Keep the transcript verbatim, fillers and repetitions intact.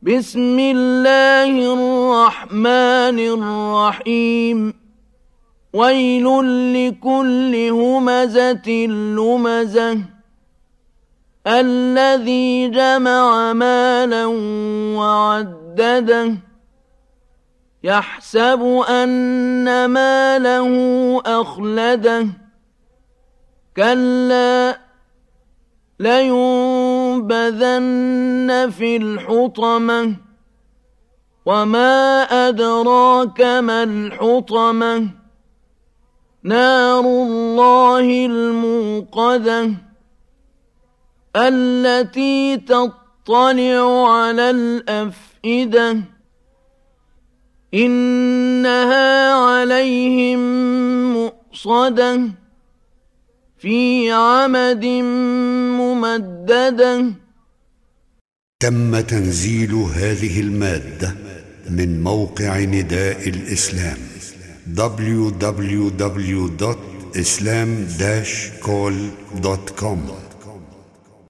بسم الله الرحمن الرحيم ويل لكل همزة لمزة الذي جمع مالا وعدده يحسب أن ماله أخلده كلا لينبذن في الحطمة وما أدراك ما الحطمة نار الله الموقدة التي تطلع على الأفئدة إنها عليهم مؤصدة في عمد ممددة. تم تنزيل هذه المادة من موقع نداء الإسلام دبليو دبليو دبليو دوت إسلام داش كول دوت كوم.